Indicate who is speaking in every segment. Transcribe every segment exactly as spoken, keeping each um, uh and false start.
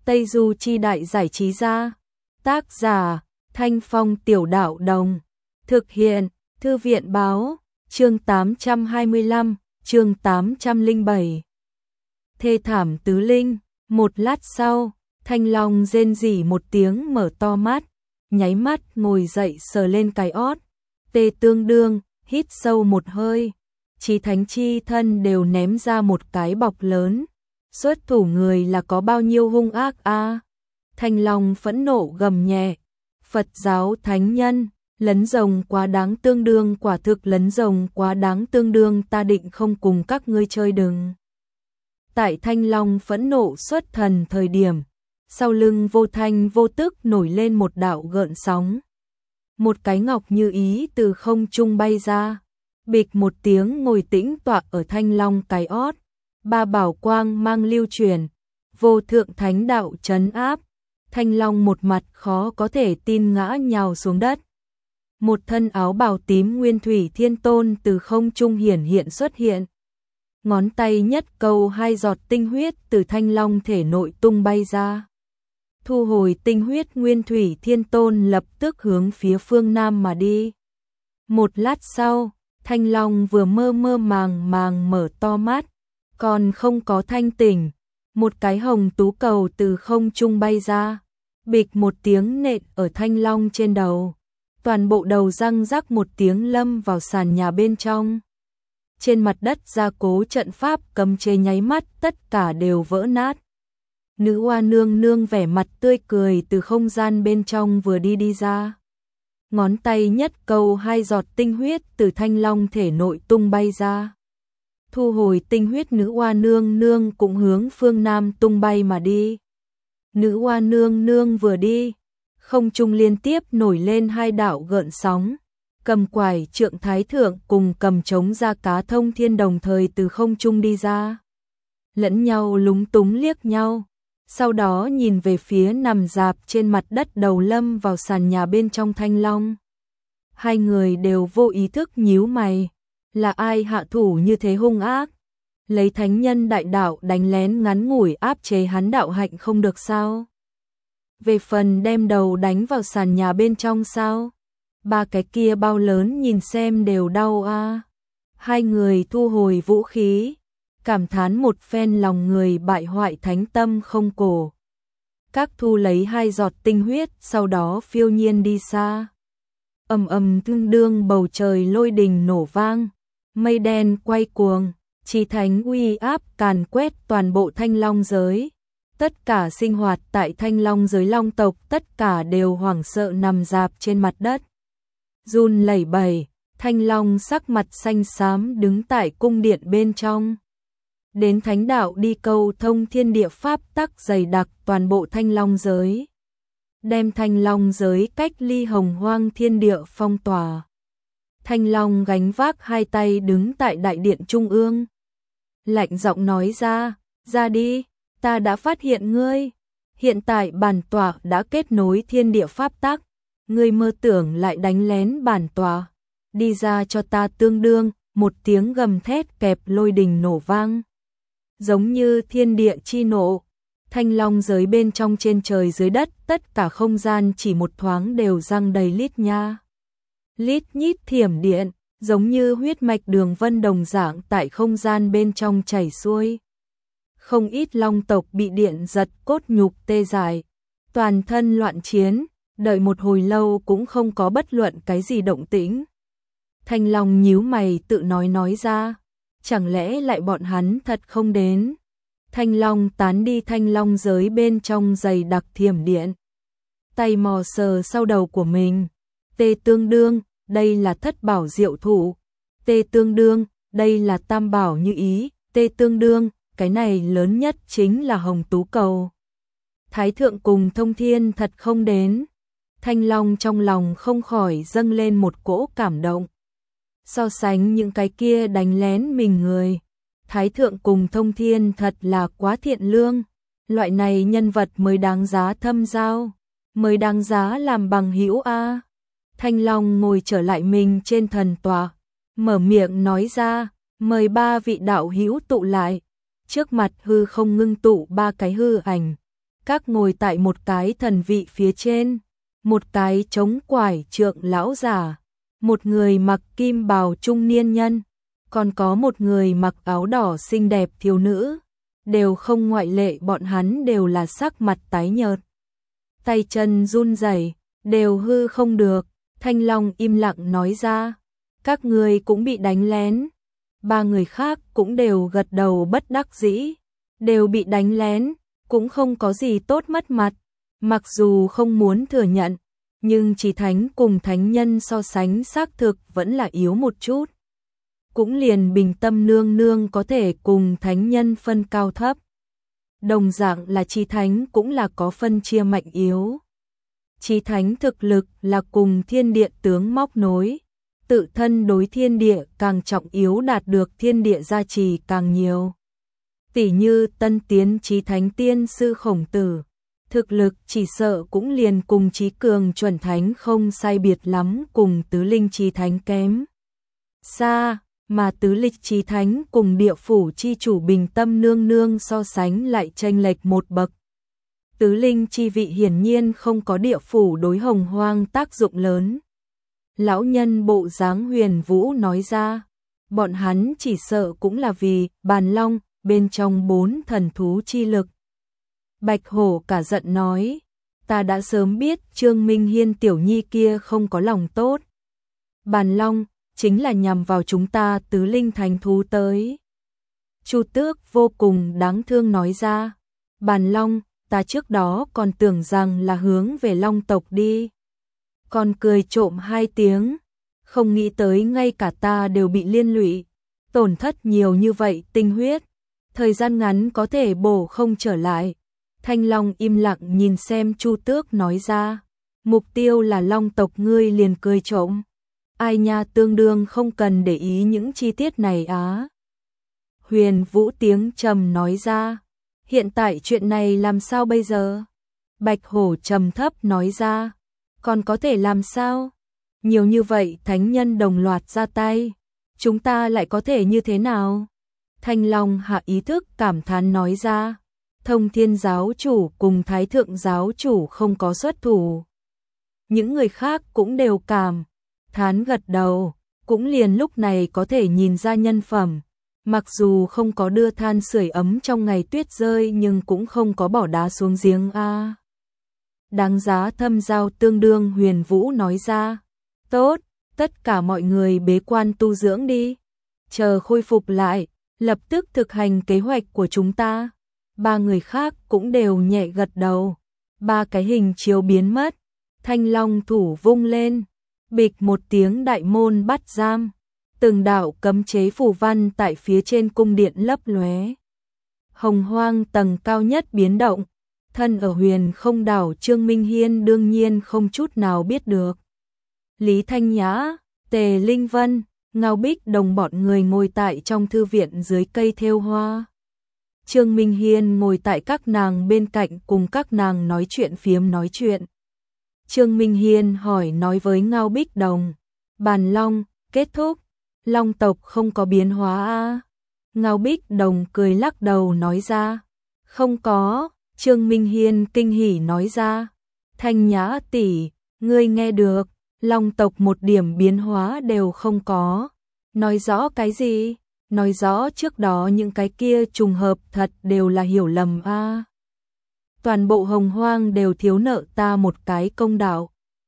Speaker 1: Tây Du Chi Đại Giải Trí Gia. Tác giả Thanh Phong Tiểu Đạo Đồng. Thực hiện Thư viện Báo. Chương tám trăm hai mươi lăm, chương tám trăm lẻ bảy. Thê thảm tứ linh. Một lát sau, Thanh Long rên rỉ một tiếng mở to mắt, nháy mắt ngồi dậy sờ lên cái ót. Tê Tương Đương hít sâu một hơi, Chí Thánh chi thân đều ném ra một cái bọc lớn. Xuất thủ người là có bao nhiêu hung ác a? À? Thanh Long phẫn nộ gầm nhẹ, Phật giáo thánh nhân, lấn rồng quá đáng, tương đương, quả thực lấn rồng quá đáng tương đương, ta định không cùng các ngươi chơi đừng. Tại Thanh Long phẫn nộ xuất thần thời điểm, sau lưng vô thanh vô tức nổi lên một đạo gợn sóng. Một cái ngọc như ý từ không trung bay ra, bịch một tiếng ngồi tĩnh tọa ở Thanh Long cái ót. Ba bảo quang mang lưu truyền, vô thượng thánh đạo trấn áp. Thanh Long một mặt khó có thể tin ngã nhào xuống đất. Một thân áo bào tím Nguyên Thủy Thiên Tôn từ không trung hiển hiện xuất hiện. Ngón tay nhất câu hai giọt tinh huyết từ Thanh Long thể nội tung bay ra. Thu hồi tinh huyết, Nguyên Thủy Thiên Tôn lập tức hướng phía phương Nam mà đi. Một lát sau, Thanh Long vừa mơ mơ màng màng mở to mắt, còn không có thanh tỉnh, một cái hồng tú cầu từ không trung bay ra, bịch một tiếng nện ở Thanh Long trên đầu. Toàn bộ đầu răng rắc một tiếng lâm vào sàn nhà bên trong. Trên mặt đất gia cố trận pháp cấm chế nháy mắt tất cả đều vỡ nát. Nữ oa nương nương vẻ mặt tươi cười từ không gian bên trong vừa đi đi ra. Ngón tay nhất câu hai giọt tinh huyết từ Thanh Long thể nội tung bay ra. Thu hồi tinh huyết, nữ oa nương nương cũng hướng phương Nam tung bay mà đi. Nữ oa nương nương vừa đi, không trung liên tiếp nổi lên hai đạo gợn sóng. Cầm quải trượng thái thượng cùng cầm trống ra cá thông thiên đồng thời từ không trung đi ra. Lẫn nhau lúng túng liếc nhau, sau đó nhìn về phía nằm rạp trên mặt đất đầu lâm vào sàn nhà bên trong Thanh Long. Hai người đều vô ý thức nhíu mày. Là ai hạ thủ như thế hung ác? Lấy thánh nhân đại đạo đánh lén ngắn ngủi áp chế hắn đạo hạnh không được sao? Về phần đem đầu đánh vào sàn nhà bên trong sao? Ba cái kia bao lớn nhìn xem đều đau a. À. Hai người thu hồi vũ khí, cảm thán một phen lòng người bại hoại thánh tâm không cổ. Các thu lấy hai giọt tinh huyết, sau đó phiêu nhiên đi xa. Ầm ầm tương đương bầu trời lôi đình nổ vang. Mây đen quay cuồng, Chí Thánh uy áp càn quét toàn bộ Thanh Long giới. Tất cả sinh hoạt tại Thanh Long giới long tộc tất cả đều hoảng sợ nằm rạp trên mặt đất. Run lẩy bẩy, Thanh Long sắc mặt xanh xám đứng tại cung điện bên trong. Đến thánh đạo đi câu thông thiên địa pháp tắc dày đặc toàn bộ Thanh Long giới. Đem Thanh Long giới cách ly hồng hoang thiên địa phong tỏa. Thanh Long gánh vác hai tay đứng tại đại điện trung ương. Lạnh giọng nói ra, ra đi, ta đã phát hiện ngươi. Hiện tại bản tọa đã kết nối thiên địa pháp tắc. Ngươi mơ tưởng lại đánh lén bản tọa. Đi ra cho ta tương đương, một tiếng gầm thét kẹp lôi đình nổ vang. Giống như thiên địa chi nộ. Thanh Long giới bên trong trên trời dưới đất, tất cả không gian chỉ một thoáng đều răng đầy lít nha. Lít nhít thiểm điện, giống như huyết mạch đường vân đồng dạng tại không gian bên trong chảy xuôi. Không ít long tộc bị điện giật cốt nhục tê dại, toàn thân loạn chiến, đợi một hồi lâu cũng không có bất luận cái gì động tĩnh. Thanh Long nhíu mày tự nói nói ra, chẳng lẽ lại bọn hắn thật không đến. Thanh Long tán đi Thanh Long giới bên trong dày đặc thiểm điện. Tay mò sờ sau đầu của mình. Tê Tương Đương, đây là thất bảo diệu thủ. Tê Tương Đương, đây là tam bảo như ý. Tê Tương Đương, cái này lớn nhất chính là hồng tú cầu. Thái thượng cùng thông thiên thật không đến. Thanh Long trong lòng không khỏi dâng lên một cỗ cảm động. So sánh những cái kia đánh lén mình người, Thái thượng cùng thông thiên thật là quá thiện lương. Loại này nhân vật mới đáng giá thâm giao, mới đáng giá làm bằng hữu a. Thanh Long ngồi trở lại mình trên thần tọa, mở miệng nói ra, mời ba vị đạo hữu tụ lại. Trước mặt hư không ngưng tụ ba cái hư ảnh, các ngồi tại một cái thần vị phía trên, một cái chống quải trượng lão giả, một người mặc kim bào trung niên nhân, còn có một người mặc áo đỏ xinh đẹp thiếu nữ, đều không ngoại lệ, bọn hắn đều là sắc mặt tái nhợt, tay chân run rẩy, đều hư không được. Thanh Long im lặng nói ra, các người cũng bị đánh lén. Ba người khác cũng đều gật đầu bất đắc dĩ, đều bị đánh lén, cũng không có gì tốt mất mặt, mặc dù không muốn thừa nhận, nhưng chỉ thánh cùng thánh nhân so sánh xác thực vẫn là yếu một chút. Cũng liền Bình Tâm nương nương có thể cùng thánh nhân phân cao thấp. Đồng dạng là chí thánh cũng là có phân chia mạnh yếu. Chí thánh thực lực là cùng thiên địa tướng móc nối, tự thân đối thiên địa càng trọng yếu, đạt được thiên địa gia trì càng nhiều. Tỷ như tân tiến chí thánh tiên sư Khổng Tử, thực lực chỉ sợ cũng liền cùng chí cường chuẩn thánh không sai biệt lắm, cùng tứ linh chí thánh kém xa, mà tứ lịch chí thánh cùng địa phủ chi chủ Bình Tâm nương nương so sánh lại chênh lệch một bậc. Tứ linh chi vị hiển nhiên không có địa phủ đối hồng hoang tác dụng lớn. Lão nhân bộ dáng Huyền Vũ nói ra, bọn hắn chỉ sợ cũng là vì Bàn Long bên trong bốn thần thú chi lực. Bạch Hổ cả giận nói, ta đã sớm biết Trương Minh Hiên tiểu nhi kia không có lòng tốt. Bàn Long chính là nhằm vào chúng ta tứ linh thánh thú tới. Chu Tước vô cùng đáng thương nói ra, Bàn Long, ta trước đó còn tưởng rằng là hướng về Long tộc đi. Còn cười trộm hai tiếng, không nghĩ tới ngay cả ta đều bị liên lụy, tổn thất nhiều như vậy tinh huyết, thời gian ngắn có thể bổ không trở lại. Thanh Long im lặng nhìn xem Chu Tước nói ra, mục tiêu là Long tộc, ngươi liền cười trộm. Ai nha, tương đương không cần để ý những chi tiết này á. Huyền Vũ tiếng trầm nói ra, hiện tại chuyện này làm sao bây giờ? Bạch Hổ trầm thấp nói ra, còn có thể làm sao? Nhiều như vậy thánh nhân đồng loạt ra tay, chúng ta lại có thể như thế nào? Thanh Long hạ ý thức cảm thán nói ra, Thông Thiên giáo chủ cùng Thái Thượng giáo chủ không có xuất thủ. Những người khác cũng đều cảm thán gật đầu, cũng liền lúc này có thể nhìn ra nhân phẩm. Mặc dù không có đưa than sưởi ấm trong ngày tuyết rơi, nhưng cũng không có bỏ đá xuống giếng a. Đáng giá thâm giao tương đương, Huyền Vũ nói ra. Tốt, tất cả mọi người bế quan tu dưỡng đi. Chờ khôi phục lại, lập tức thực hành kế hoạch của chúng ta. Ba người khác cũng đều nhẹ gật đầu. Ba cái hình chiếu biến mất. Thanh Long thủ vung lên. Bịch một tiếng, đại môn bắt giam. Từng đạo cấm chế phù văn tại phía trên cung điện lấp lóe. Hồng hoang tầng cao nhất biến động. Thân ở huyền không đảo Trương Minh Hiên đương nhiên không chút nào biết được. Lý Thanh Nhã, Tề Linh Vân, Ngao Bích Đồng bọn người ngồi tại trong thư viện dưới cây thêu hoa. Trương Minh Hiên ngồi tại các nàng bên cạnh cùng các nàng nói chuyện phiếm nói chuyện. Trương Minh Hiên hỏi nói với Ngao Bích Đồng, Bàn Long, kết thúc, Long tộc không có biến hóa a? Ngao Bích Đồng cười lắc đầu nói ra, không có. Trương Minh Hiên kinh hỉ nói ra, Thanh Nhã tỷ, ngươi nghe được, Long tộc một điểm biến hóa đều không có. Nói rõ cái gì? Nói rõ trước đó những cái kia trùng hợp thật đều là hiểu lầm a. Toàn bộ hồng hoang đều thiếu nợ ta một cái công đạo.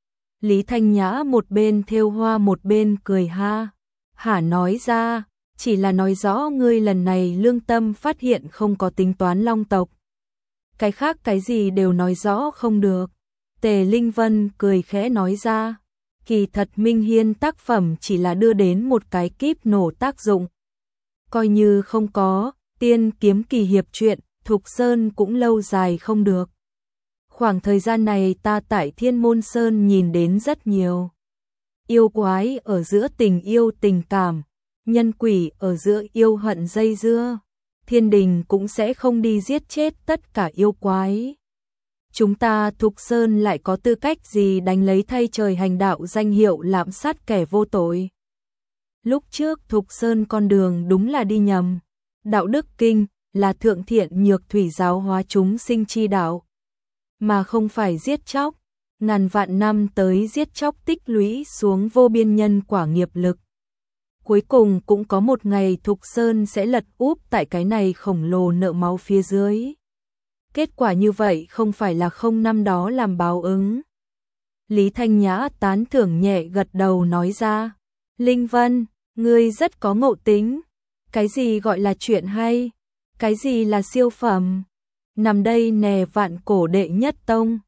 Speaker 1: Lý Thanh Nhã một bên thêu hoa một bên cười ha hả nói ra, chỉ là nói rõ ngươi lần này lương tâm phát hiện không có tính toán Long tộc. Cái khác cái gì đều nói rõ không được. Tề Linh Vân cười khẽ nói ra, kỳ thật Minh Hiên tác phẩm chỉ là đưa đến một cái kíp nổ tác dụng. Coi như không có, tiên kiếm kỳ hiệp truyện, Thục Sơn cũng lâu dài không được. Khoảng thời gian này ta tại Thiên Môn Sơn nhìn đến rất nhiều. Yêu quái ở giữa tình yêu tình cảm, nhân quỷ ở giữa yêu hận dây dưa. Thiên đình cũng sẽ không đi giết chết tất cả yêu quái. Chúng ta Thục Sơn lại có tư cách gì đánh lấy thay trời hành đạo danh hiệu lạm sát kẻ vô tội. Lúc trước Thục Sơn con đường đúng là đi nhầm. Đạo đức kinh là thượng thiện nhược thủy giáo hóa chúng sinh chi đạo, mà không phải giết chóc, ngàn vạn năm tới giết chóc tích lũy xuống vô biên nhân quả nghiệp lực. Cuối cùng cũng có một ngày Thục Sơn sẽ lật úp tại cái này khổng lồ nợ máu phía dưới. Kết quả như vậy không phải là không năm đó làm báo ứng. Lý Thanh Nhã tán thưởng nhẹ gật đầu nói ra, Linh Vân, ngươi rất có ngộ tính. Cái gì gọi là chuyện hay? Cái gì là siêu phẩm? Nằm đây nè vạn cổ đệ nhất tông.